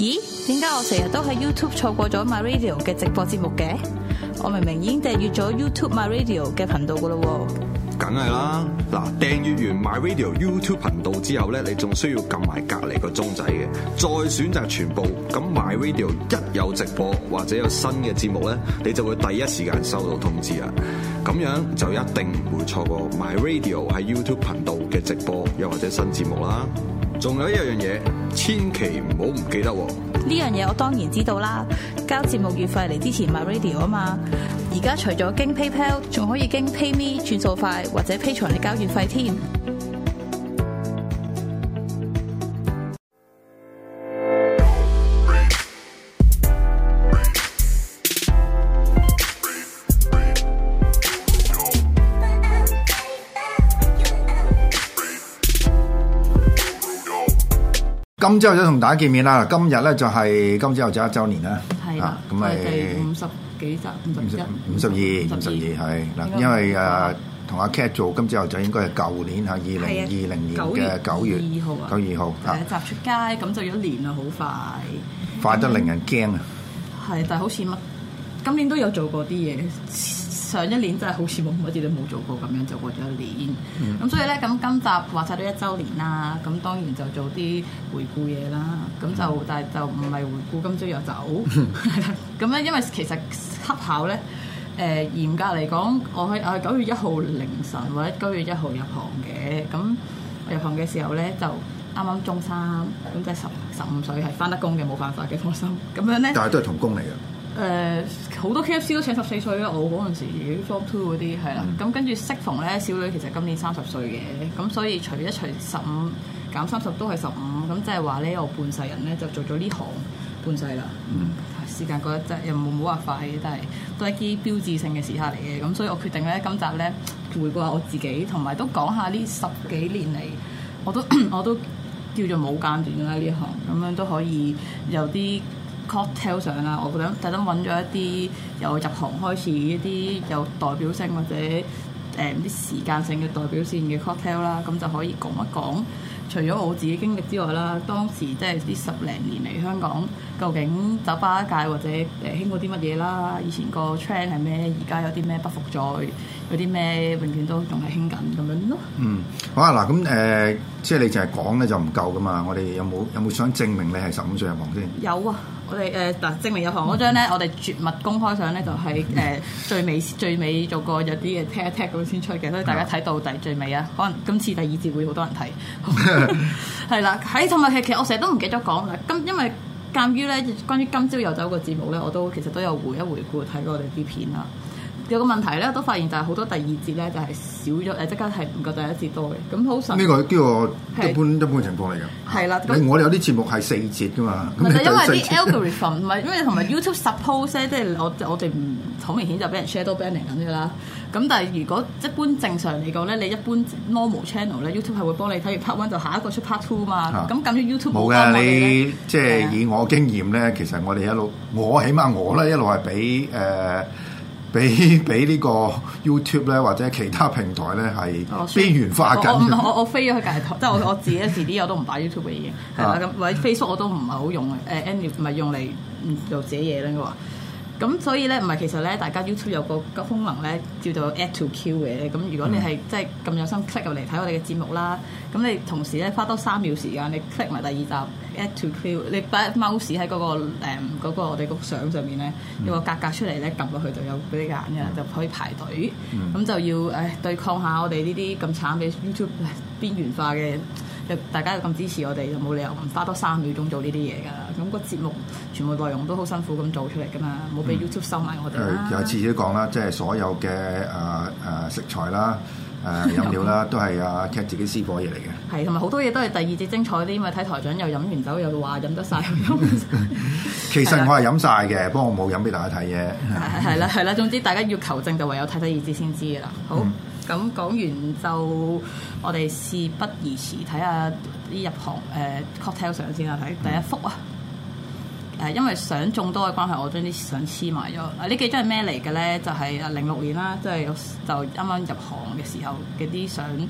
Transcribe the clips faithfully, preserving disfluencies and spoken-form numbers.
咦？點解我成日都喺 YouTube 錯過咗 My Radio 嘅直播節目嘅？我明明已經訂閱咗 YouTube My Radio 嘅頻道噶咯喎。 梗係啦，嗱，訂閱完 My Radio YouTube 頻道之後咧，你仲需要撳埋隔離個鐘仔嘅，再選擇全部。咁 My Radio 一有直播或者有新嘅節目咧，你就會第一時間收到通知啦。咁樣就一定唔會錯過 My Radio 喺 YouTube 頻道嘅直播又或者新節目啦。仲有一樣嘢，千祈唔好唔記得喎。 呢樣嘢我當然知道啦，交節目月費嚟支持 My Radio 啊嘛。而家除咗經 PayPal， 仲可以經 PayMe 轉數快或者 Patreon嚟交月費添。 今朝早同大家見面啦！今日咧就係今朝早一週年啦， 係啦，咁咪第五十幾集，五十一、 五十二、五十二係嗱，因為誒同阿 Cat 做今朝早應該係舊年嚇二零二零年嘅九月二號啊， 九月二號第一集出街，咁就一年啦，好快， 快得令人驚啊！ 係，但係好似乜今年都有做過啲嘢。上一年真係好似冇乜嘢都冇做過咁樣，就過咗一年。咁、嗯、所以咧，咁今集話晒都一週年啦。咁當然就做啲回顧嘢啦。咁就、嗯、但係就唔係回顧今朝有酒。咁咧，因為其實恰巧咧，誒、呃、嚴格嚟講，我係我係九月一號凌晨或者九月一號入行嘅。咁入行嘅時候咧，就啱啱中三，咁即係十十五歲，係返得工嘅，冇辦法嘅，放心。咁樣咧， 但係都係童工嚟嘅。 誒好、呃、多 K F C 都請十四歲啦，我嗰陣時 Form Two 嗰啲係啦，咁、嗯、跟住適逢咧，小女其實今年三十歲嘅，咁所以除一除十五減三十都係十五，咁即係話咧我半世人咧就做咗呢行半世啦。嗯，時間覺得真係又冇冇話快嘅，但係都係一啲標誌性嘅時刻嚟嘅，咁所以我決定咧今集咧回顧下我自己，同埋都講下呢十幾年嚟我都我都叫做冇間斷啦呢一行，咁樣都可以有啲cocktail 上啦，我覺得特登揾咗一啲由入行開始一啲有代表性或者誒啲、呃、時間性嘅代表性嘅 cocktail 啦，咁就可以講一講。除咗我自己經歷之外啦，當時即係啲十零年嚟香港，究竟酒吧界或者誒興過啲乜嘢啦？以前個 trend 係咩？而家有啲咩不復再？有啲咩永遠都仲係興緊咁樣咯？嗯， 好啊嗱，咁誒、呃，即係你淨係講咧就唔夠噶嘛？我哋有冇有冇想證明你係十五歲入行先？ 有啊，我哋誒嗱證明入行嗰張咧，我哋絕密公開相咧就係、是、誒、呃、最尾最尾做過有啲嘅 tag tag 咁先出嘅，所以大家睇到第最尾啊，可能今次第二節會好多人睇。係啦，喺同埋其實我成日都唔記得講啦，今因為鑑於咧關於今朝有酒個節目咧，我都其實都有回一回顧睇過我哋啲片啦。有個問題咧，都發現就係好多第二節咧就係少咗誒，即刻係唔夠第一節多嘅。咁好神呢個呢個一般一般情況嚟㗎。 係啦， 咁我哋有啲節目係四節㗎嘛。 唔係因為啲 algorithm 唔係，因為同埋 YouTube suppose 咧，即係我我哋唔好明顯就俾人 shadow banning 緊㗎啦。咁但係如果一般正常嚟講咧，你一般 normal channel 咧 YouTube 係會幫你睇完 part one 就下一個出 part two 嘛。咁咁於 YouTube 冇嘅，你即係以我經驗咧，其實我哋一路我起碼我咧一路係俾誒。俾俾呢個 YouTube 咧，或者其他平台咧係邊緣化緊。 我我我，我飛咗去隔離台，即係我我自己時啲我都唔擺 YouTube 嘅嘢，係啦咁或者 Facebook 我都唔係好用誒 any 唔係用嚟做自己嘢咧應該話。咁所以咧唔係其實咧，大家 YouTube 有個個功能咧叫做 Add to Queue 嘅。咁如果你係、嗯、即係咁有心 click 入嚟睇我哋嘅節目啦，咁你同時咧花多三秒時間，你 click 埋第二集 Add to Queue， 你擺 mouse 喺嗰、那個誒嗰、嗯那個我哋個相上面咧，有個格格出嚟咧，撳落去就有俾你揀嘅，就可以排隊。咁、嗯、就要誒、哎、對抗下我哋呢啲咁慘嘅 YouTube 邊緣化嘅。大家又咁支持我哋，就冇理由唔花多三秒鐘做呢啲嘢㗎。咁、那個節目全部內容都好辛苦咁做出嚟㗎嘛，冇俾 YouTube 收埋我哋啦。 有次次都講啦，即係所有嘅誒誒食材啦、誒、呃、飲料啦，都係阿 Cat 自己私伙嘢嚟嘅。係， 同埋好多嘢都係第二節精彩啲，因為睇台長又飲完酒又話飲得晒。 其實我係飲晒嘅，不過我冇飲俾大家睇嘅。 係啦係啦，總之大家要求證就唯有睇第二節先知㗎啦。好。嗯咁講完就我哋事不宜遲，睇下啲入行誒、呃、cocktail 相先啦。睇第一幅啊，誒、呃、因為相眾多嘅關係，我將啲相黐埋咗。啊，呢幾張係咩嚟嘅咧？就係啊零六年啦，即係就啱啱入行嘅時候嘅啲相。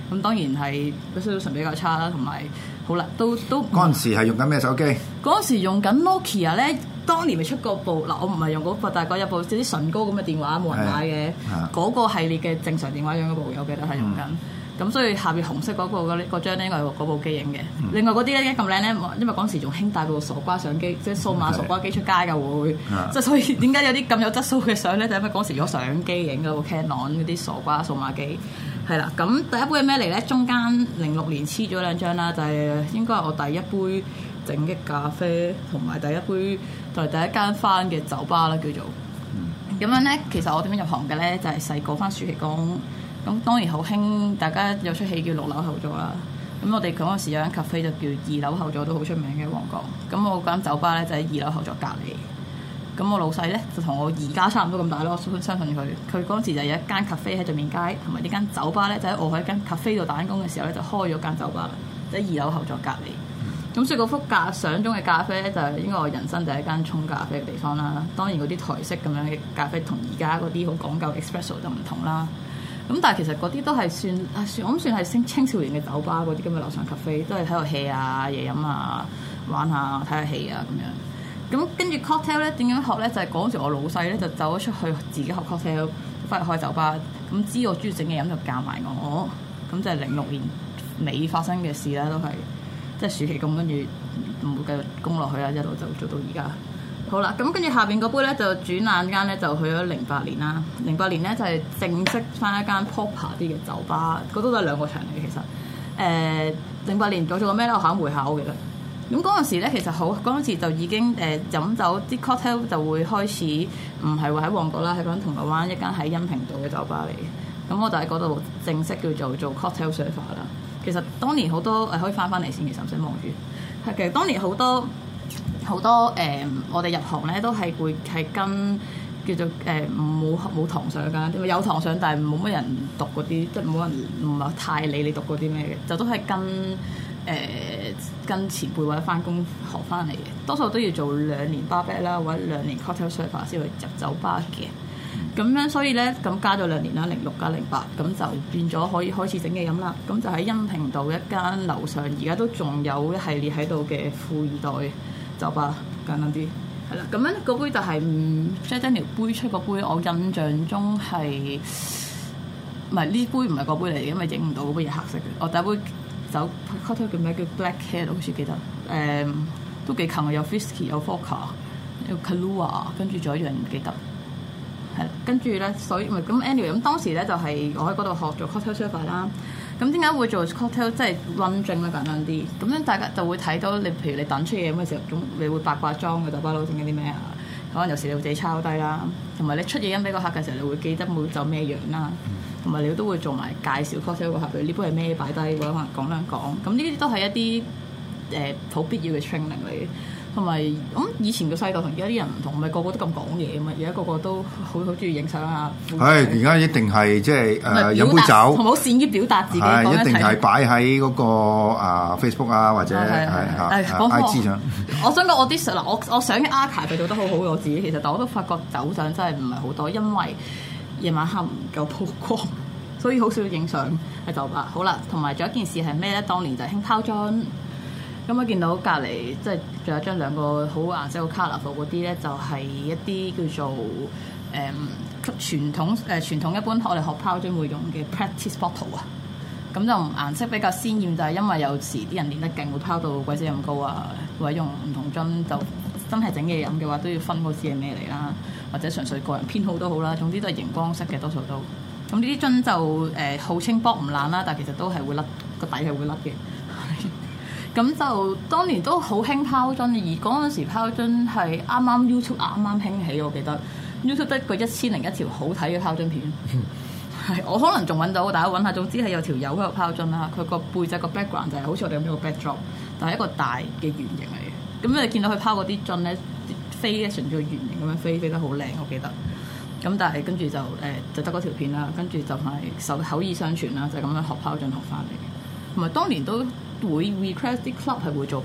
咁當然係 resolution 比較差啦，同埋好啦，都都嗰陣時係用緊咩手機？ 嗰陣時用緊 Nokia 咧，當年咪出過部嗱，我唔係用嗰部，但係嗰有部啲唇膏咁嘅電話冇人買嘅，嗰個系列嘅正常電話樣嗰部，我記得係用緊。咁、嗯、所以下邊紅色嗰、嗰個嗰嗰張咧應該係嗰部機影嘅。嗯、另外嗰啲咧咁靚咧，因為嗰陣時仲興帶部傻瓜相機，即係數碼傻瓜機出街嘅會，即係、嗯、所以點解有啲咁有質素嘅相咧？就係、因為嗰時用相機影嗰部 Canon 嗰啲傻瓜數碼機。係啦，咁第一杯係咩嚟咧？中間零六年黐咗兩張啦，就係、是、應該係我第一杯整嘅咖啡，同埋第一杯同埋第一間翻嘅酒吧啦，叫做。咁、嗯、樣咧，其實我點樣入行嘅咧？就係細個翻暑期工，咁當然好興，大家有出戲叫六樓後座啦。咁我哋嗰陣時有間咖啡就叫二樓後座，都好出名嘅旺角。咁我間酒吧咧就喺二樓後座隔離。咁我老細咧就同我而家差唔多咁大咯，我相信佢。佢嗰陣時就有一間 cafe 喺對面街，同埋呢間酒吧咧就喺我喺間 cafe 度打緊工嘅時候咧就開咗間酒吧，就喺二樓後座隔離。咁、嗯、所以嗰幅架相中嘅咖啡咧就係應該我人生第一間沖咖啡嘅地方啦。當然嗰啲台式咁樣嘅咖啡同而家嗰啲好講究 espresso 就唔同啦。咁但係其實嗰啲都係算啊算，我諗算係青青少年嘅酒吧嗰啲咁嘅樓上咖啡，都係喺度 hea 啊、夜飲啊、玩下、睇下戲啊咁樣。咁跟住 cocktail 咧點樣學咧？就係嗰陣時我老細咧就走咗出去自己學 cocktail，翻去開酒吧。咁知我中意整嘢飲就教埋我。咁就係零六年尾發生嘅事啦，都係即係暑期工，跟住唔會繼續工落去啦，一路就做到而家。好啦，咁跟住下邊嗰杯咧就轉眼間咧就去咗零八年啦。零八年咧就係正式翻一間 proper 啲嘅酒吧，嗰度都係兩個場嚟嘅其實。誒零八年我做過咩咧？我考會考嘅啦。咁嗰陣時咧，其實好嗰陣時就已經誒、呃、飲酒啲 cocktail 就會開始唔係話喺旺角啦，係講銅鑼灣一間喺恩平道嘅酒吧嚟嘅。咁我就喺嗰度正式叫做做 cocktail server 啦。其實當年好多誒、呃、可以翻翻嚟先，其實唔使望住。係其實當年好多好多誒、呃，我哋入行咧都係會係跟叫做誒冇冇堂上㗎，有堂上但係冇乜人讀嗰啲，即係冇人唔係太理你讀嗰啲咩嘅，就都係跟。誒、呃、跟前輩或者翻工學翻嚟嘅，多數都要做兩年 bar back 啦，或者兩年 cocktail server 先去入酒吧嘅。咁樣所以咧，咁加咗兩年啦，零六加零八，咁就變咗可以開始整嘢飲啦。咁就喺恩平道一間樓上，而家都仲有一系列喺度嘅富二代酒吧，簡單啲係啦。咁樣嗰杯就係、是、嗯 Jack Daniel 杯出個杯，我印象中係唔係呢杯唔係個杯嚟嘅，因為影唔到嗰杯嘢黑色嘅。我第一杯酒 cocktail 叫咩？叫 Black Cat，好似記得，誒、嗯、都幾近啊！有 Whisky， 有 Vodka， 有 Kahlua， 跟住仲有一樣唔記得，係啦。跟住咧，所以咪咁 anyway 咁當時咧就係、是、我喺嗰度學做 cocktail server 啦。咁點解會做 cocktail 即係 run drink 咧？簡單啲，咁樣大家就會睇到你，譬如你等出嘢飲嘅時候，總你會八卦裝嘅酒吧佬整緊啲咩啊？可能有時你會自己抄低啦，同埋你出嘢飲俾個客嘅時候，你會記得每酒咩樣啦。同埋你都會做埋介紹 cocktail 個客，譬如呢杯係咩擺低，或者可能講兩講。咁呢啲都係一啲誒好必要嘅 training 嚟嘅。同埋咁以前個世代同而家啲人唔同，唔係個個都咁講嘢啊嘛。而家個個都好好中意影相啊。係， 而家一定係即係誒飲杯酒， 同埋好善於表達自己。係一定係擺喺嗰個啊 Facebook 啊或者係嚇 I G 上。 我想講我啲相嗱，我我相嘅 archive 佢做得好好，我自己其實，但我都發覺酒相真係唔係好多，因為夜晚黑唔夠曝光，所以好少影相喺酒吧。好啦，同埋仲有一件事係咩咧？當年就係興拋樽。咁我見到隔離即係仲有張兩個好顏色好 colourful 嗰啲咧，就係、是、一啲叫做誒、嗯、傳統誒、呃、傳統一般我哋學拋樽會用嘅 practice bottle 啊。咁就顏色比較鮮豔，就係、是、因為有時啲人練得勁會拋到鬼死咁高啊，或者用唔同樽就真係整嘢飲嘅話都要分嗰支係咩嚟啦，或者純粹個人偏好都好啦。總之都係熒光色嘅多數都。咁呢啲樽就誒、呃、號稱剝唔爛啦，但係其實都係會甩個底係會甩嘅。咁就當年都好興拋樽，而嗰陣時拋樽係啱啱 YouTube 啱啱興起，我記得 YouTube 得個一千零一條好睇嘅拋樽片，係我可能仲揾到，大家揾下。總之係有條友喺度拋樽啦，佢個背脊個 background 就係好似我哋咁樣個 backdrop，但係一個大嘅圓形嚟嘅。咁你見到佢拋嗰啲樽咧飛咧，順住個圓形咁樣飛，飛得好靚，我記得。咁但係跟住就誒、呃、就得嗰條片啦，跟住就係受口耳相傳啦，就咁、是、樣學拋樽學翻嚟。同埋當年都會 request 啲 club 係會做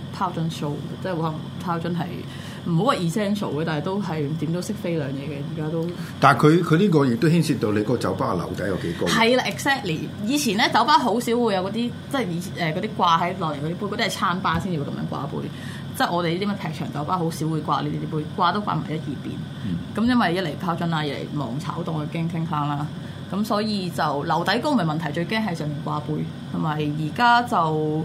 拋樽 show，即係可能拋樽係唔好話 essential 嘅，但係都係點都識飛兩嘢嘅，而家都。但係佢佢呢個亦都牽涉到你個酒吧嘅樓底有幾高。 係啦 ，exactly。以前咧酒吧好少會有嗰啲即係以前誒嗰啲掛喺落嚟嗰啲杯，嗰啲係餐吧先至會咁樣掛杯。即係我哋呢啲咩劈場酒吧好少會掛呢啲杯，掛都掛埋一二邊。咁、嗯、因為一嚟拋樽啦，二嚟忙炒檔去驚傾坑啦。咁所以就樓底高唔係問題，最驚係上面掛杯。同埋而家就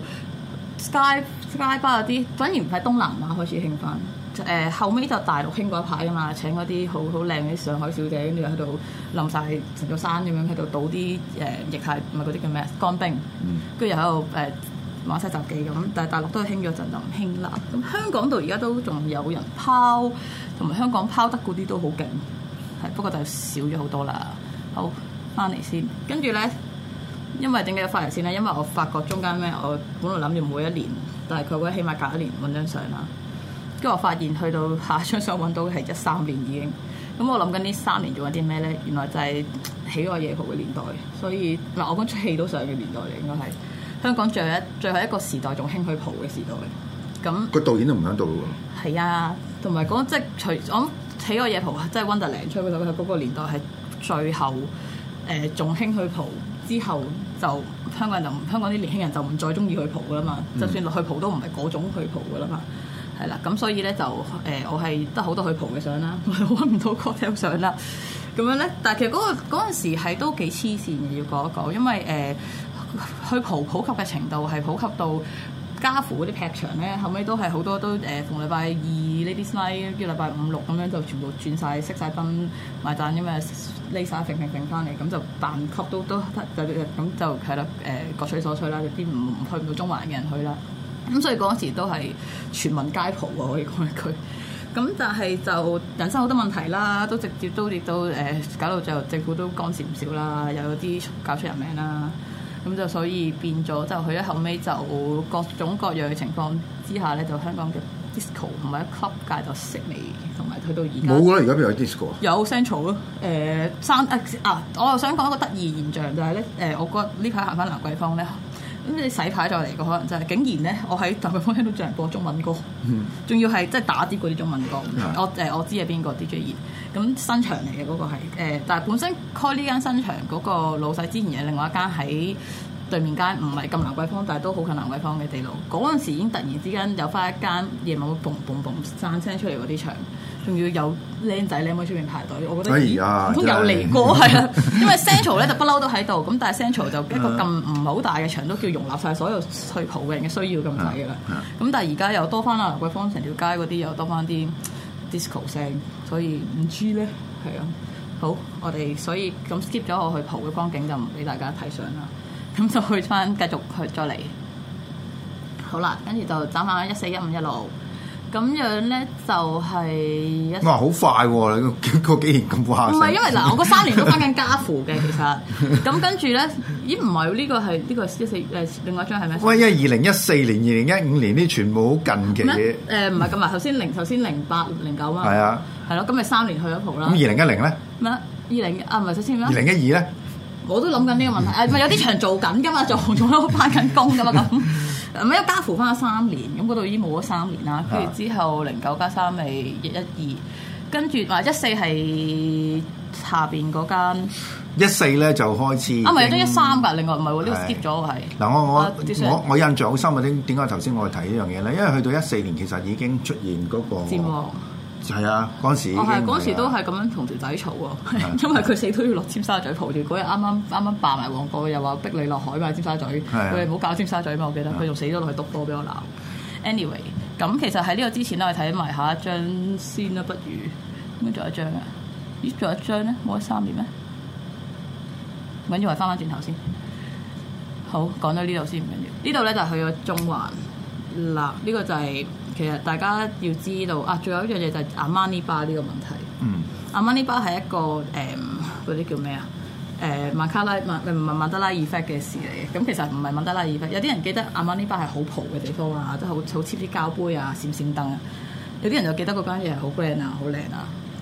Sky Sky Bar 嗰啲，反而唔喺東南亞開始興翻。誒、呃、後尾就大陸興嗰一排啊嘛，請嗰啲好好靚嘅上海小姐，跟住喺度冧晒成座山咁樣，喺度倒啲誒液態，唔係嗰啲叫咩乾冰，跟住又喺度誒玩晒雜技咁。但係大陸都係興咗陣就唔興啦。咁香港度而家都仲有人拋，同埋香港拋得嗰啲都好勁，係不過就少咗好多啦。好，翻嚟先，跟住咧，因為點解要翻嚟先咧？因為我發覺中間咩，我本來諗住每一年，但係佢會起碼隔一年揾張相啦。跟住我發現去到下張相揾到嘅係一三年已經，咁我諗緊呢三年做緊啲咩咧？原來就係喜愛夜蒲嘅年代，所以嗱我講出戲都上嘅年代嚟，應該係香港最後一最後一個時代仲興去蒲嘅時代。咁個導演都唔喺度喎。 係啊，同埋講即係除我諗喜愛夜蒲即係 Wonderland 出嗰首，佢嗰個年代係最後誒仲興去蒲之後就香港人就香港啲年輕人就唔再中意去蒲噶啦嘛，嗯、就算落去蒲都唔係嗰種去蒲噶啦嘛。係啦，咁所以咧就誒、呃，我係得好多去蒲嘅相啦，我揾唔到 cocktail 相啦。咁樣咧，但係其實嗰、嗰個嗰陣時係都幾黐線嘅，要講一講，因為誒、呃、去蒲普及嘅程度係普及到家父嗰啲劈場咧，後尾都係好多都誒、呃、逢禮拜二 Ladies Night，跟住禮拜五六咁樣就全部轉晒熄晒燈買盞咁啊，匿晒揈揈揈翻嚟，咁就扮級都都就咁就係啦誒各取所需啦，有啲唔唔去唔到中環嘅人去啦。咁所以嗰陣時都係全民皆蒲喎，可以講一句。咁但係就人生好多問題啦，都直接都亦都誒搞到就政府都干涉唔少啦，又有啲搞出人命啦。咁就所以變咗就去咗後尾就各種各樣嘅情況之下咧，就香港嘅 disco 同埋 club 界就式微，同埋去到而家冇啦，而家邊有 disco 啊？ 有 central 咯，誒山啊啊！我又想講一個得意現象就係、是、咧，誒我覺得呢排行翻蘭桂坊咧。咁你洗牌再嚟個可能就係、是，竟然咧，我喺蘭桂坊聽到有人播中文歌，仲、嗯、要係即係打碟嗰啲中文歌。嗯、我誒、呃、我知係邊個 D J 熱，咁新場嚟嘅嗰個係、呃、但係本身開呢間新場嗰個老細之前有另外一間喺對面間，唔係咁蘭桂坊，但係都好近蘭桂坊嘅地路。嗰陣時已經突然之間有翻一間夜晚會嘣嘣嘣散聲出嚟嗰啲場。仲要有靚仔靚妹出面排隊，我覺得唔通有嚟過係啦，因為 Central 咧就不嬲都喺度，咁但係 Central 就一個咁唔係好大嘅場，都叫容納晒所有去蒲嘅人嘅需要咁滯嘅啦。咁但係而家又多翻啦，蘭桂坊成條街嗰啲又多翻啲 disco 聲，所以唔知咧係啊。好，我哋所以咁 skip 咗我去蒲嘅光景就唔俾大家睇相啦，咁就去翻繼續去再嚟。好啦，跟住就斬下一四一五一六。咁樣咧就係、是、一哇好快喎、啊！你個幾年咁快？ 唔係因為嗱，我嗰三年都翻緊家父嘅其實，咁跟住咧，咦唔係呢個係呢、這個一四誒另外一張係咩？ 喂，因為二零一四年、二零一五年啲全部好近期嘅。 誒唔係咁啊，頭先零頭先零八零九啊。 係啊。係咯，咁咪三年去咗蒲啦。 咁二零一零咧？ 咩？二零啊唔係首先咩？ 二零一二咧？ 我都諗緊呢個問題，誒咪有啲場做緊㗎嘛，做仲喺度翻緊工㗎嘛咁。咁因為家父翻咗三年，咁嗰度已經冇咗三年啦。跟住之後零九加三咪一一二，跟住話一四係下邊嗰間。 一四咧就開始。啊，唔係有張一三㗎，另外唔係喎，呢個 skip 咗係。嗱我我我我印象好深啊！點點解頭先我哋提呢樣嘢咧？因為去到一四年其實已經出現嗰個。戰王。係啊，嗰陣時已經。係嗰時都係咁樣同條仔嘈喎，因為佢死都要落尖沙咀蒲住。嗰日啱啱啱啱霸埋旺角，又話逼你落海嘛，尖沙咀。佢哋唔好搞尖沙咀嘛，我記得佢仲死咗落去篤波俾我鬧。Anyway，咁其實喺呢個之前咧，我睇埋下一張先啦，不如應該仲有一張啊？咦，仲有一張咧？冇咗三年咩？唔緊要，我翻返轉頭先。好，講到呢度先唔緊要。呢度咧就去咗中環嗱，呢個就係。其實大家要知道啊，仲有一樣嘢就係阿瑪尼巴呢個問題。嗯，阿瑪尼巴係一個誒嗰啲叫咩啊？誒曼卡拉曼唔係曼德拉 effect 嘅事嚟嘅。咁其實唔係曼德拉 effect。有啲人記得阿瑪尼巴係好蒲嘅地方啊，即係好好 cheap 啲膠杯啊、閃閃燈啊。有啲人就記得嗰間嘢係好 grand 啊、好靚啊。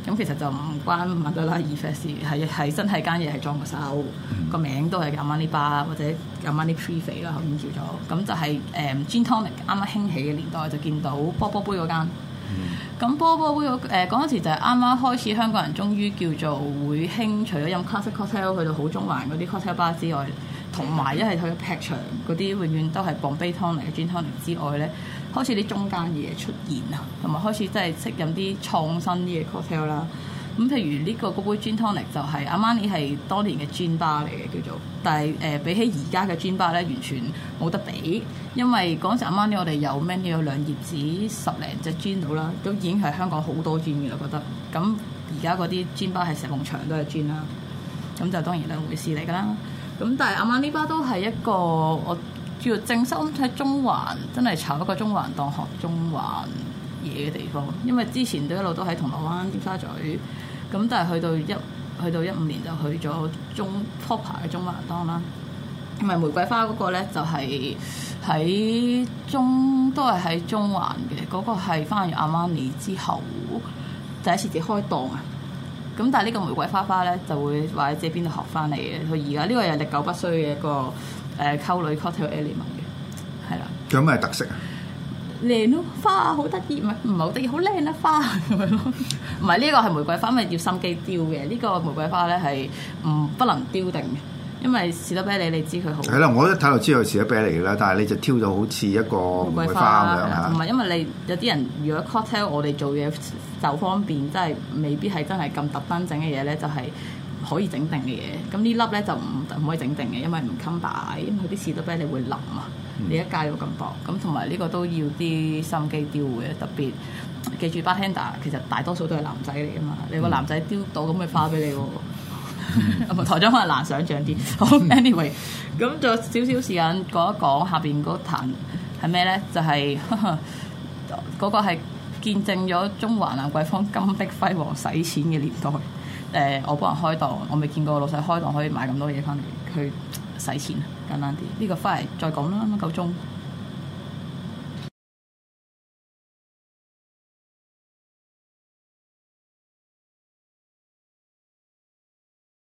咁其實就唔關曼德拉 effect 事，係係真係間嘢係裝個修，個、嗯、名都係 Armani Bar 或者 Armani Privé 啦，後面叫咗。咁就係誒 Gin Tonic 啱啱興起嘅年代就見到波波杯嗰間。咁、嗯、波波杯嗰誒嗰陣時就係啱啱開始，香港人終於叫做會興，除咗飲 classic cocktail 去到好中環嗰啲 cocktail bar 之外，同埋一係去劈場嗰啲永遠都係 Bombay Tonic 嘅 Gin Tonic 之外咧。開始啲中間嘢出現啊，同埋開始真係識飲啲創新啲嘅 cocktail 啦。咁譬如呢個嗰杯 Gin Tonic 就係 Armani 係當年嘅 Gin Bar 嚟嘅叫做，但係誒、呃、比起而家嘅 Gin Bar 咧完全冇得比，因為嗰陣時 Armani 我哋有 menu 有兩頁紙十零隻 Gin 到啦，都已經係香港好多 Gin 嘅啦覺得。咁而家嗰啲 Gin Bar 係成棟牆都係 Gin 啦，咁就當然兩回事嚟㗎啦。咁但係 Armani Bar 都係一個我。叫正式喺中環，真係炒一個中環當學中環嘢嘅地方。因為之前都一路都喺銅鑼灣、尖沙咀，咁但係去到一去到一五年就去咗中 proper 嘅中環檔啦。同埋玫瑰花嗰個咧就係、是、喺中都係喺中環嘅，嗰、那個係翻完 Armani 之後第一次自己開檔啊。咁但係呢個玫瑰花花咧就會話喺自己邊度學翻嚟嘅。佢而家呢個又歷久不衰嘅一個。誒溝女 cocktail element 嘅，係啦。仲有咩特色啊？靚咯，花好得意，唔係唔係好得意，好靚啊花咁樣咯。唔係呢個係玫瑰花，因為要心機雕嘅。呢、這個玫瑰花咧係唔不能雕定嘅，因為士多啤梨你知佢好。係啦，我一睇就知道士多啤梨啦，但係你就挑到好似一個玫瑰花咁樣嚇。唔係因為你有啲人如果 cocktail 我哋做嘢就方便，真係未必係真係咁特登整嘅嘢咧，就係、是。可以整定嘅嘢，咁呢粒咧就唔唔可以整定嘅，因為唔襟擺，因為啲士多啤梨會腍啊。嗯、你一戒到咁薄，咁同埋呢個都要啲心機雕嘅，特別記住 bartender 其實大多數都係男仔嚟㗎嘛，你個男仔雕到咁嘅花俾你喎，嗯、台長可能難想像啲。好，anyway， 咁仲有少少時間講一講下邊嗰壇係咩咧？就係、是、嗰個係見證咗中環蘭桂坊金碧輝煌使錢嘅年代。誒、呃，我幫人開檔，我未見過老細開檔可以買咁多嘢翻嚟去使錢，簡單啲。呢、這個翻嚟再講啦，夠鐘。